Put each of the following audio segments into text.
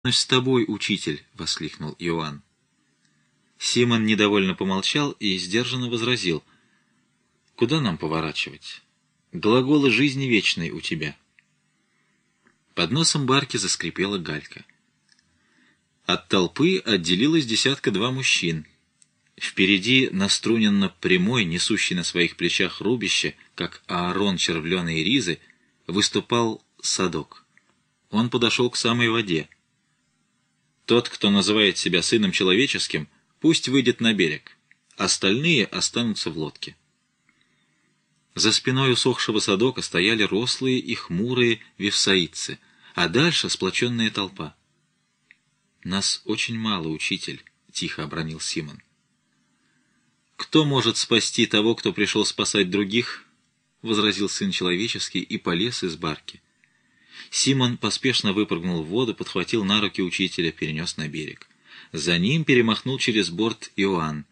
с тобой, учитель!» — воскликнул Иоанн. Симон недовольно помолчал и сдержанно возразил: «Куда нам поворачивать? Глаголы жизни вечной у тебя». Под носом барки заскрипела галька. От толпы отделилось 10-2 мужчин. Впереди, наструненно прямой, несущий на своих плечах рубище, как Аарон червленые ризы, выступал Садок. Он подошел к самой воде. «Тот, кто называет себя сыном человеческим, пусть выйдет на берег, остальные останутся в лодке». За спиной усохшего Садока стояли рослые и хмурые вифсаидцы, а дальше сплоченная толпа. «Нас очень мало, учитель», — тихо обронил Симон. «Кто может спасти того, кто пришел спасать других?» — возразил сын человеческий и полез из барки. Симон поспешно выпрыгнул в воду, подхватил на руки учителя, перенес на берег. За ним перемахнул через борт Иоанн.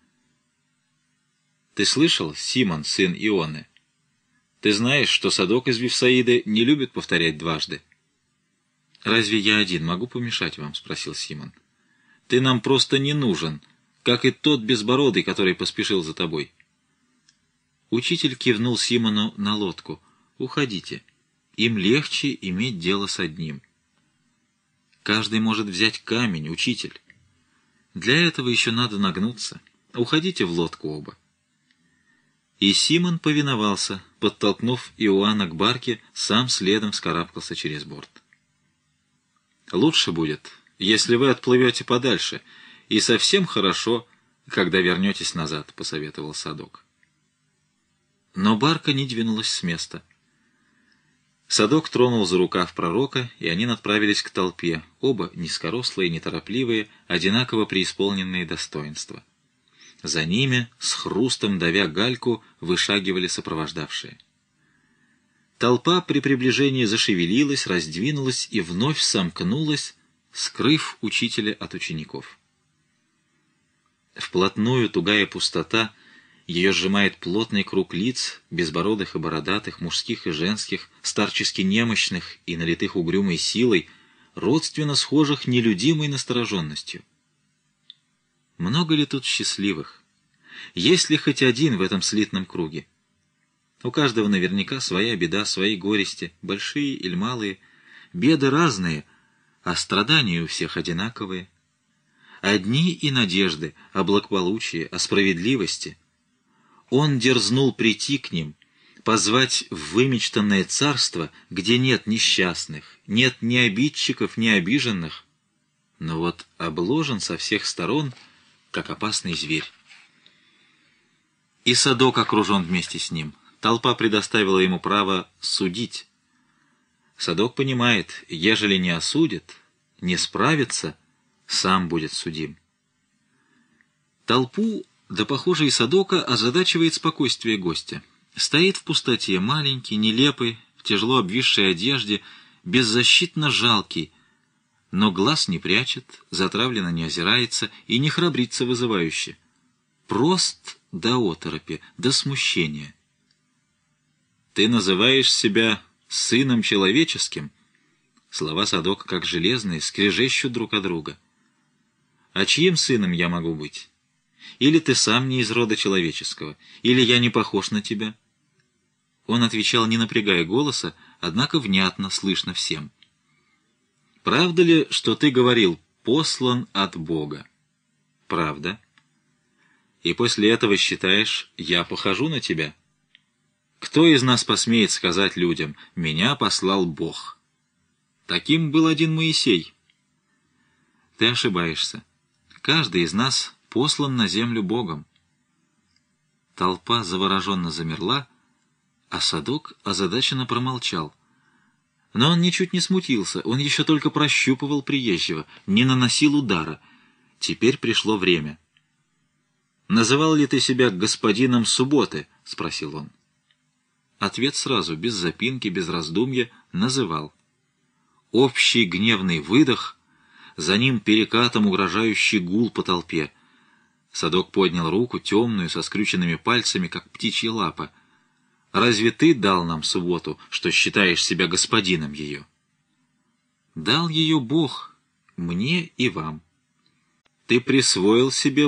«Ты слышал, Симон, сын Ионы? Ты знаешь, что Садок из Вифсаиды не любит повторять дважды?» «Разве я один могу помешать вам?» — спросил Симон. «Ты нам просто не нужен, как и тот безбородый, который поспешил за тобой». Учитель кивнул Симону на лодку. «Уходите. Им легче иметь дело с одним». «Каждый может взять камень, учитель. Для этого еще надо нагнуться. Уходите в лодку оба». И Симон повиновался, подтолкнув Иоанна к барке, сам следом вскарабкался через борт. «Лучше будет, если вы отплывете подальше, и совсем хорошо, когда вернетесь назад», — посоветовал Садок. Но барка не двинулась с места. Садок тронул за рукав пророка, и они направились к толпе, оба низкорослые, неторопливые, одинаково преисполненные достоинства. За ними, с хрустом давя гальку, вышагивали сопровождавшие. Толпа при приближении зашевелилась, раздвинулась и вновь сомкнулась, скрыв учителя от учеников. Вплотную тугая пустота, ее сжимает плотный круг лиц, безбородых и бородатых, мужских и женских, старчески немощных и налитых угрюмой силой, родственно схожих нелюдимой настороженностью. Много ли тут счастливых? Есть ли хоть один в этом слитном круге? У каждого наверняка своя беда, свои горести, большие или малые. Беды разные, а страдания у всех одинаковые. Одни и надежды о благополучии, о справедливости. Он дерзнул прийти к ним, позвать в вымечтанное царство, где нет несчастных, нет ни обидчиков, ни обиженных. Но вот обложен со всех сторон, как опасный зверь. И Садок окружен вместе с ним. Толпа предоставила ему право судить. Садок понимает, ежели не осудит, не справится, сам будет судим. Толпу, да, похоже, и Садока озадачивает спокойствие гостя. Стоит в пустоте, маленький, нелепый, в тяжело обвисшей одежде, беззащитно жалкий, но глаз не прячет, затравленно не озирается и не храбрится вызывающе. Прост до оторопи, до смущения. «Ты называешь себя сыном человеческим?» Слова Садока, как железные, скрежещут друг от друга. «А чьим сыном я могу быть? Или ты сам не из рода человеческого, или я не похож на тебя?» Он отвечал, не напрягая голоса, однако внятно, слышно всем. «Правда ли, что ты говорил, послан от Бога?» «Правда». «И после этого считаешь, я похожу на тебя?» «Кто из нас посмеет сказать людям, меня послал Бог?» Таким был один Моисей. «Ты ошибаешься. Каждый из нас послан на землю Богом». Толпа завороженно замерла, а Садок озадаченно промолчал. Но он ничуть не смутился, он еще только прощупывал приезжего, не наносил удара. Теперь пришло время. «Называл ли ты себя господином субботы?» — спросил он. Ответ сразу, без запинки, без раздумья, называл. Общий гневный выдох, за ним перекатом угрожающий гул по толпе. Садок поднял руку, темную, со скрюченными пальцами, как птичья лапа. «Разве ты дал нам субботу, что считаешь себя господином ее?» «Дал ее Бог, мне и вам. Ты присвоил себе